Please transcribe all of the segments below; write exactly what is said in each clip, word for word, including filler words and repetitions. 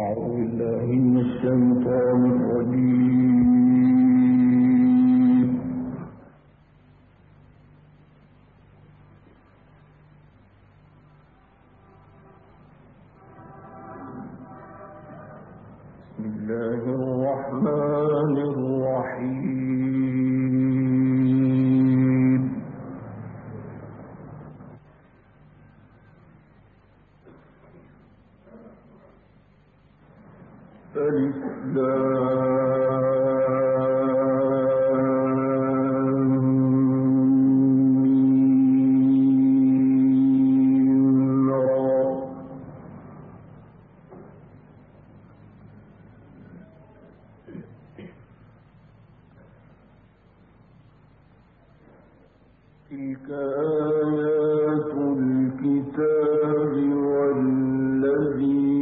تلك آيات الكتاب والذي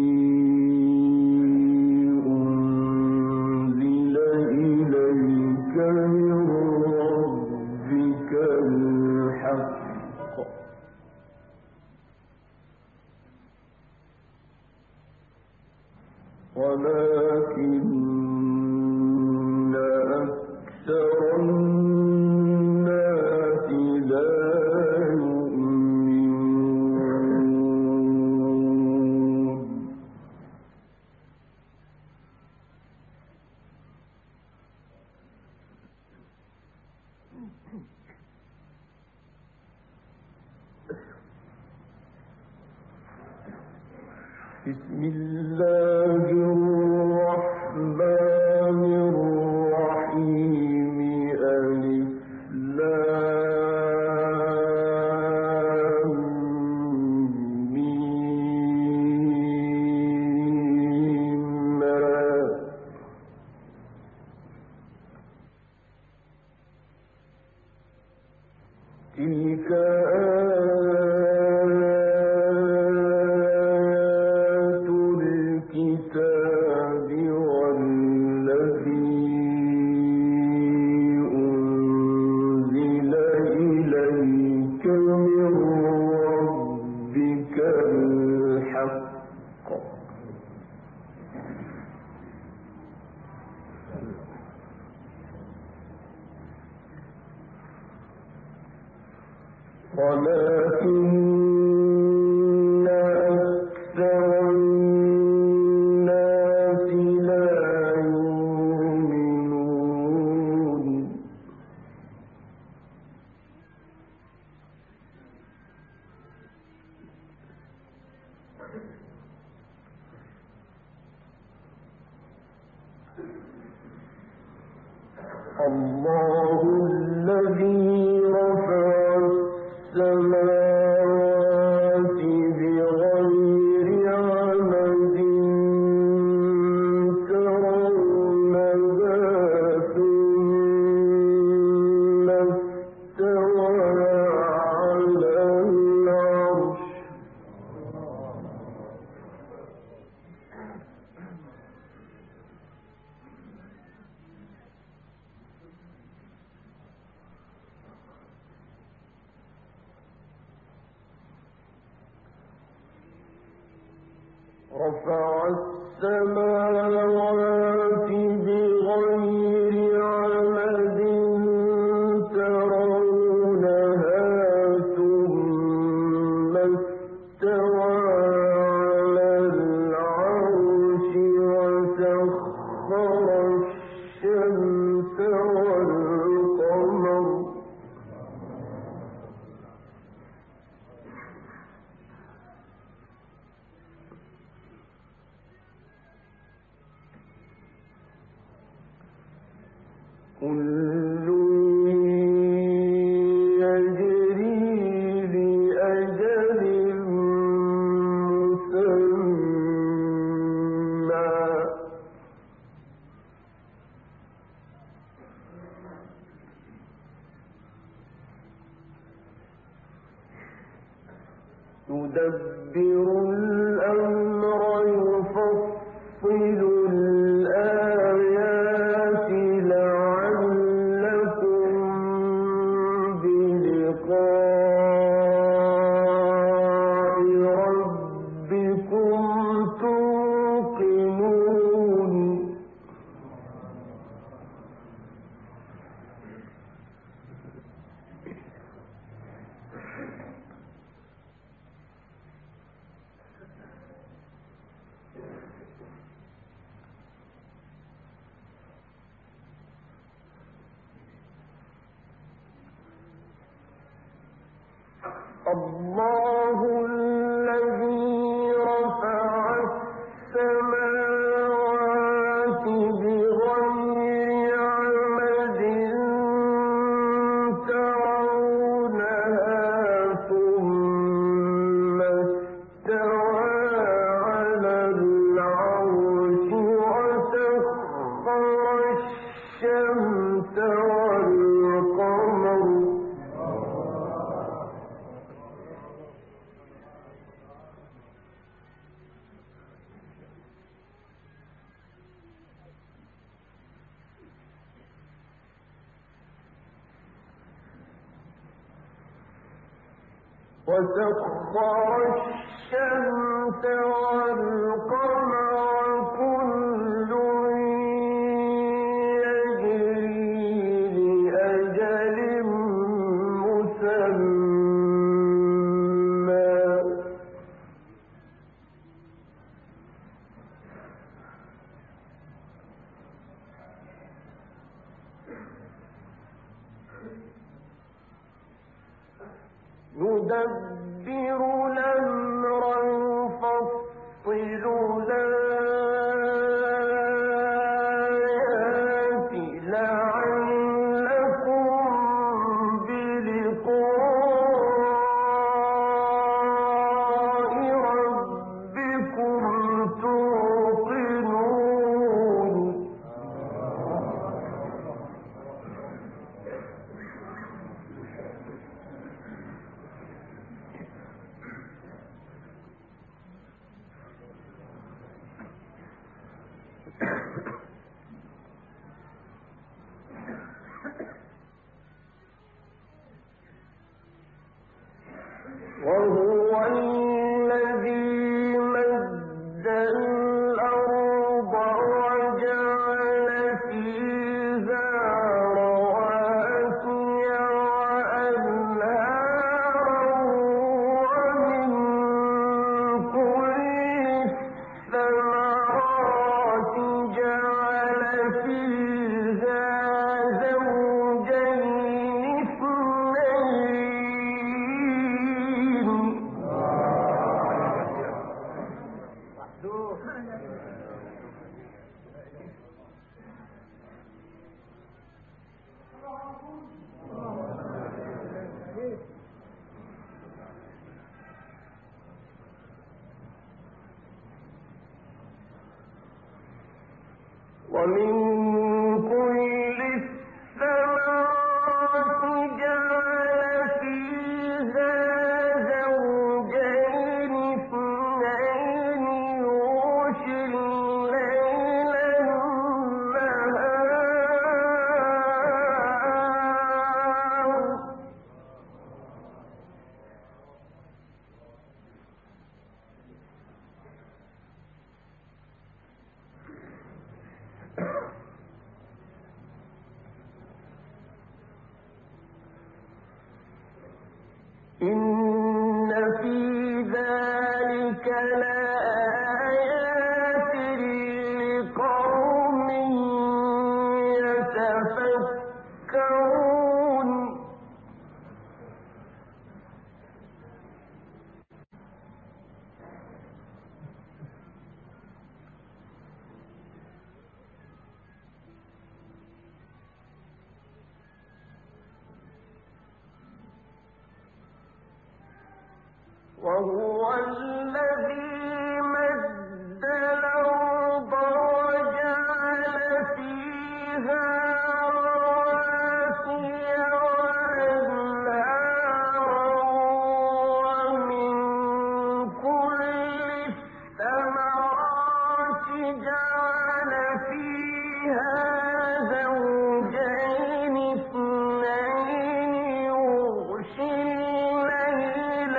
أنزل إليك من ربك الحق ولكن أكثر الناس لا يؤمنون بسم الله الرحمن الرحيم ألف لام ميم را تلك ولكن أكثر الناس لا يؤمنون الله الذي رفع السماوات بغير عمد ترونها ثم استوى على العرش رفع السماوات بغير عمد ترونها ثم استوى على العرش وسخر الشمس والقمر كل يجري لأجل مسمى يدبر الأمر يفصل الآيات لعلكم وسخر الشمس والقمر كل يجري لأجل مسمى يدبر الأمر يفصل الآيات لعلكم بلقاء ربكم توقنون وهو الذي مد الأرض وجعل فيها رواسي وأنهارا ومن كل الثمرات جعل فيها زوجين ومن كل الثمرات جعل فيها زوجين اثنين يغشي الليل النهار إن في ذلك لآيات لقوم يتفكرون وهو الذي مد الأرض وجعل فيها رواسي وأنهارا ومن كل الثمرات جعل فيها زوجين اثنين يغشي الليل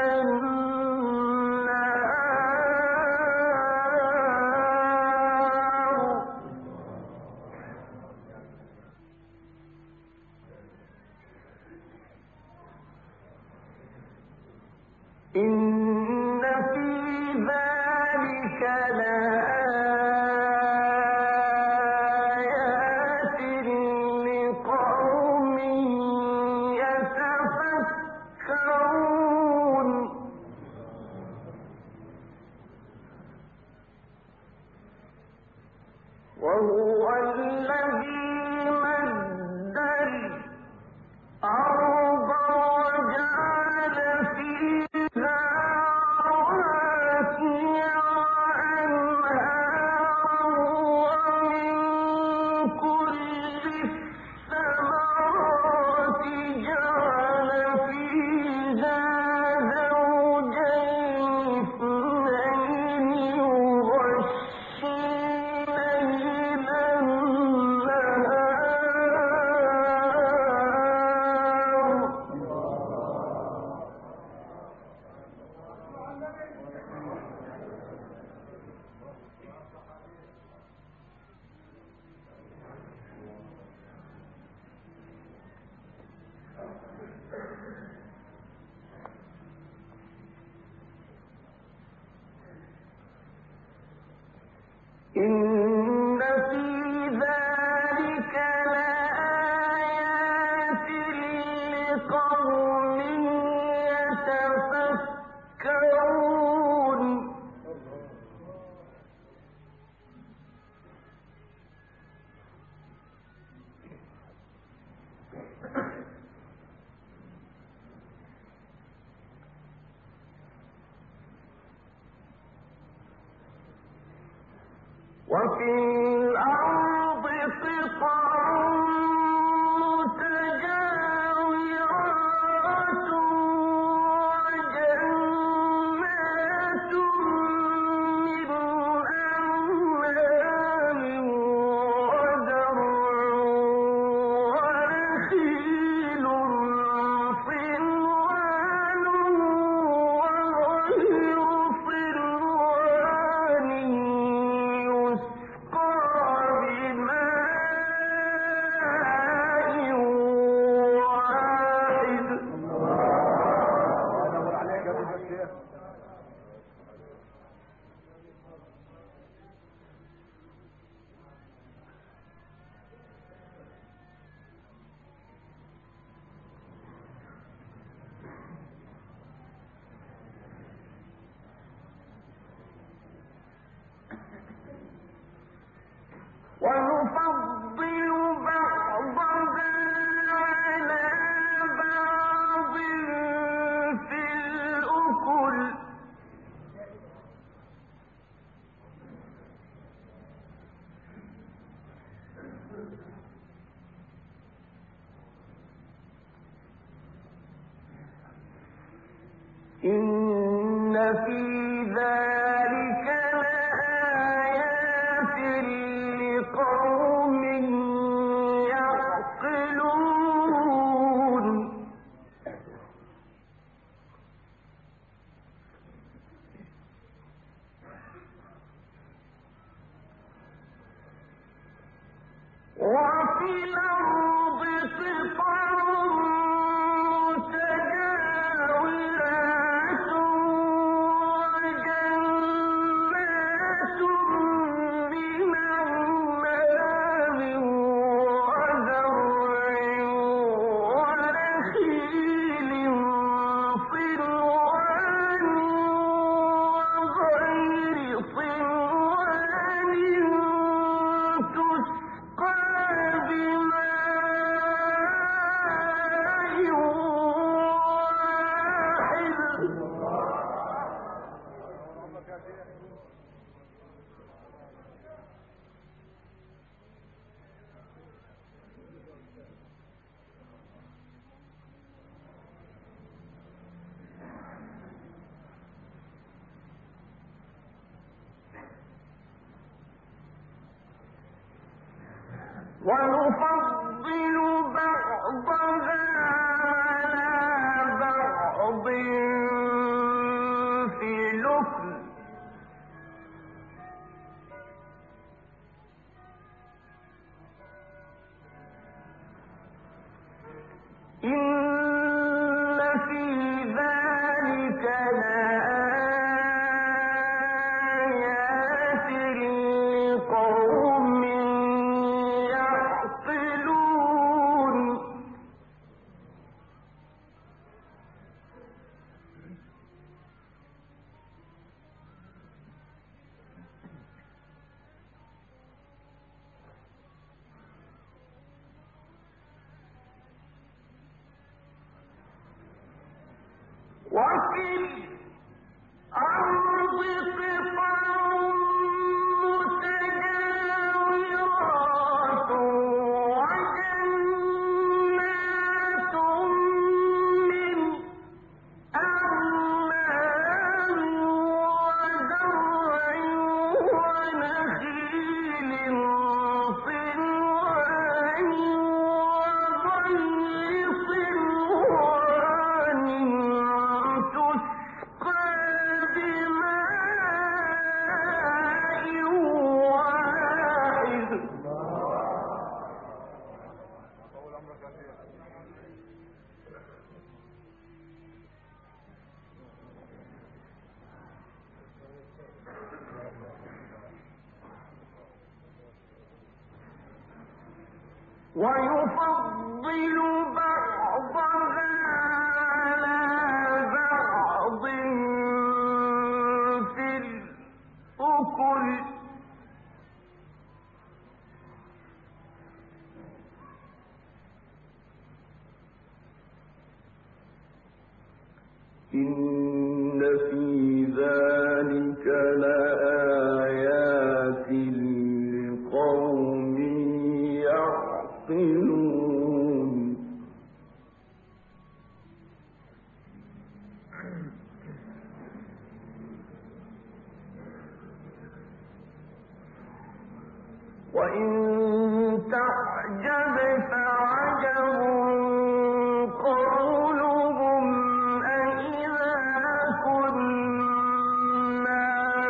النهار إن في ذلك لآيات لقوم يتفكرون وهو الذي مد الأرض وجعل فيها رواسي وأنهارا ومن كل الثمرات جعل فيها زوجين اثنين يغشي الليل إن في ذلك لآيات لقوم يتفكرون وفي الأرض قطع متجاورات وجنات من أعناب وزرع ونخيل صنوان وغير صنوان يسقى بماء واحد ونفضل بعضها على بعض في الأكل إن في ذلك لآيات لقوم يعقلون وفي الأرض قطع متجاورات وجنات من أعناب وزرع ونخيل صنوان وغير صنوان تسقى بماء واحد ونفضل بعضها على بعض في الأكل إن في ذلك لآيات لقوم يعقلون ويفضل بعضها على بعض في الأكل إن في ذلك لآيات لقوم يعقلون. وإن تعجب فعجب قولهم أإذا كنا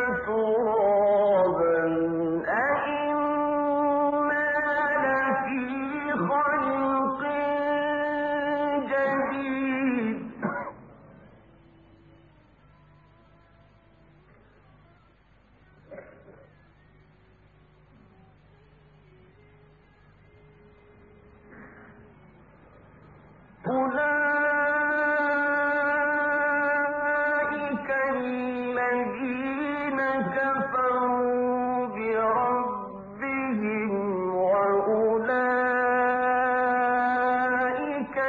ترابا أإنا لفي خلق جديد. أولئك الذين كفروا بربهم وأولئك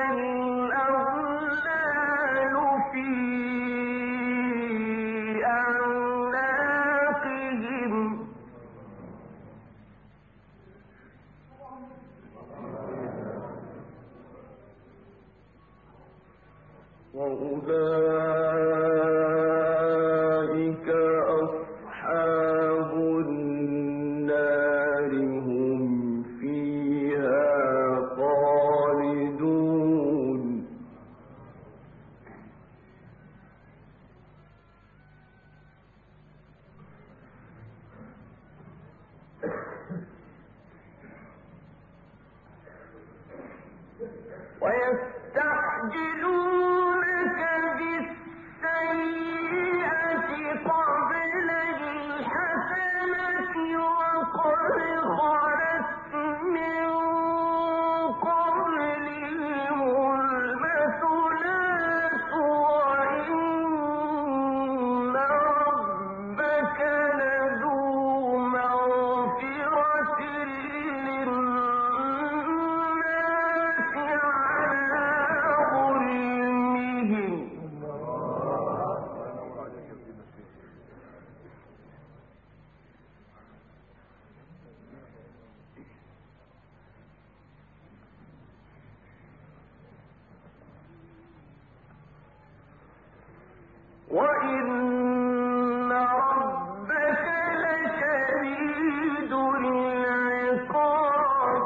الأغلال في أعناقهم وأولئك أصحاب النار هم فيها خالدون. ويستعجلونك بالسيئة قبل الحسنة وقد خلت من قبلهم المثلات وإن ربك لذو مغفرة للناس على ظلمهم وإن ربك لشديد العقاب.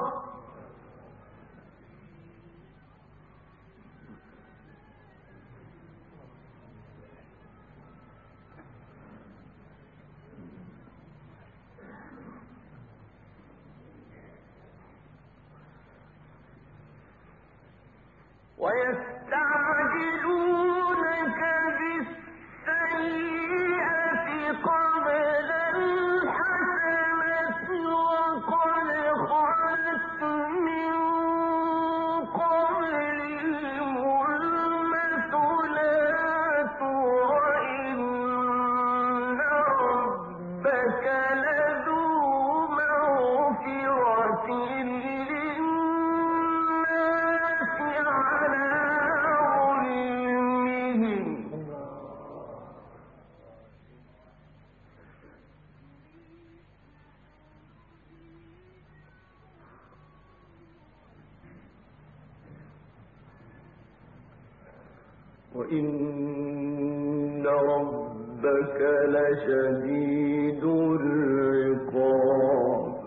ويستعجلونك بالسيئة قبل الحسنة وقد خلت من قبلهم المثلات وإن ربك لذو مغفرة للناس على وإن ربك لشديد العقاب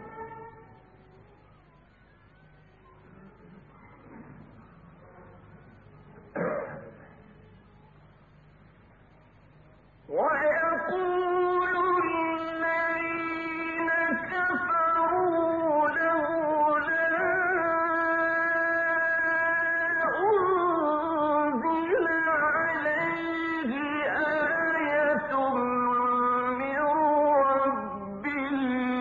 ويقول الذين كفروا لولا أنزل عليه آية من ربه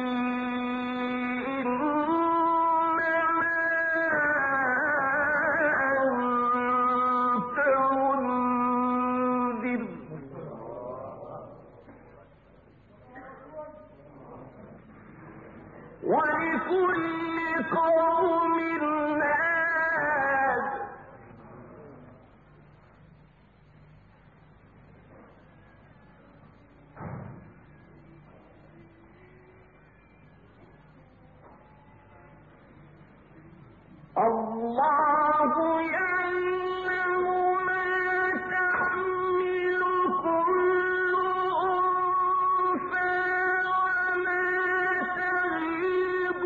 إنما أنت منذر ولكل قوم هاد الله يعلم ما تحمل كل أنثى وما تغيض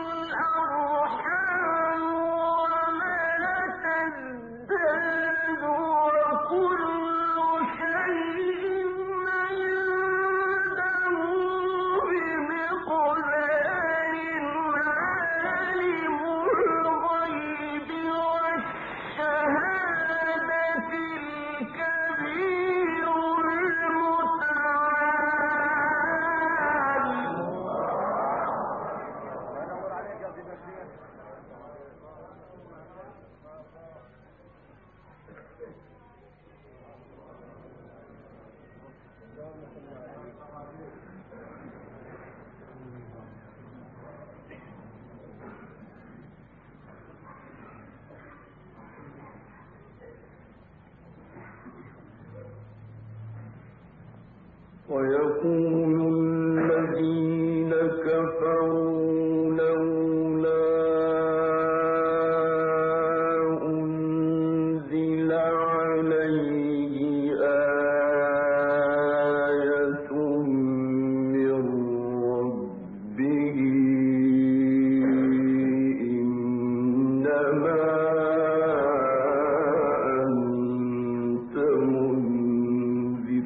الأرحام وما تزداد وكل شيء عنده بمقدار عالم الغيب والشهادة الكبير المتعال ويقول الذين كفروا لولا أنزل عليه آية من ربه إنما أنت منذر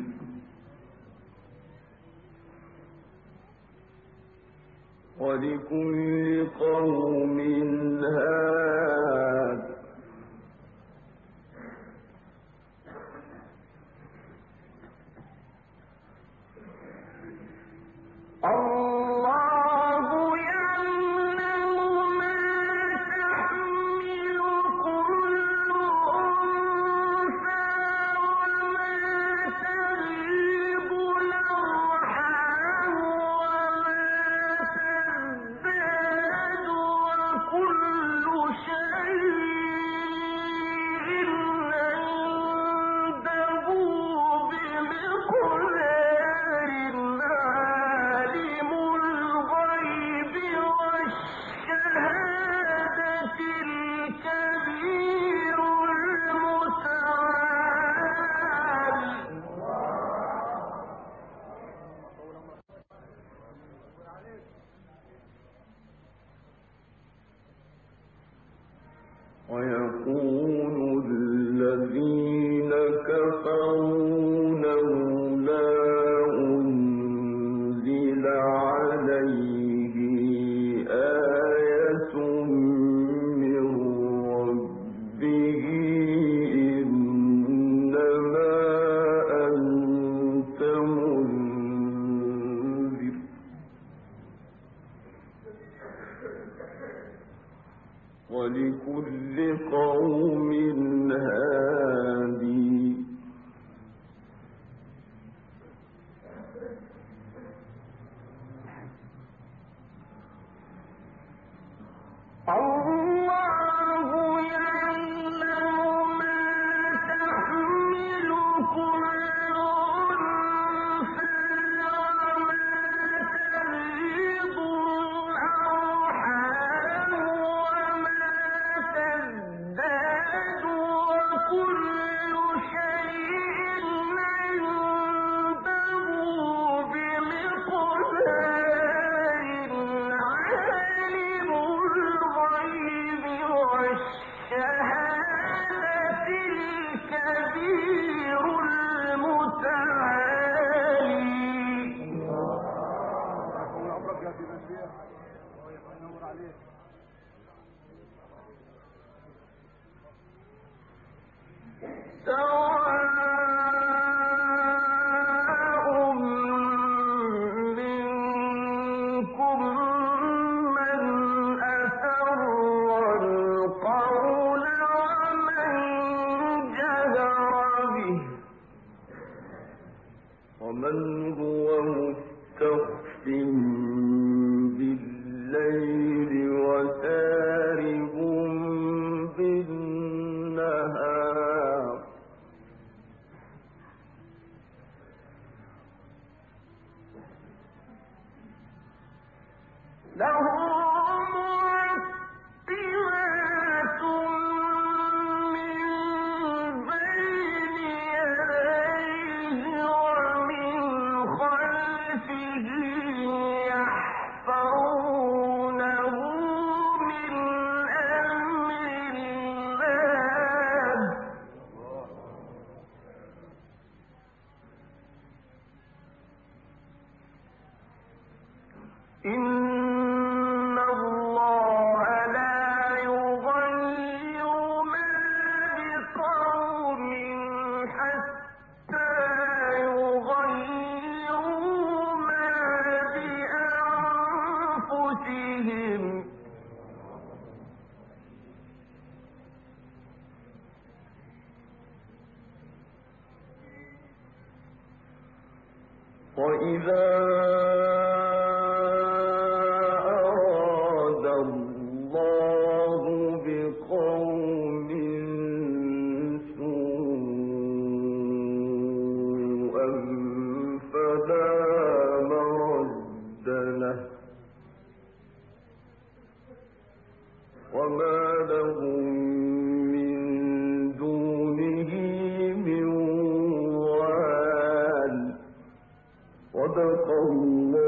ولكل قوم هاد الله يعلم ما تحمل كل أنثى وما تغيض الأرحام وما تزداد وكل شيء عنده بمقدار عالم الغيب والشهادة الكبير المتعال ويقول الذين كفروا لولا أنزل عليه آية من ربه إنما أنت منذر ولكل قوم هادي الله يعلم ما تحمل كل أنثى وما تغيض الأرحام وما تزداد وكل ومن هو مستخف بالليل وسارب بالنهار له معقبات من بين يديه ومن خلفه يحفظونه من أمر الله إن الله لا يغير ما بقوم حتى يغيروا ما بأنفسهم وإذا أراد الله بقوم سوءا فلا مرد له وما لهم من دونه من وال صدق الله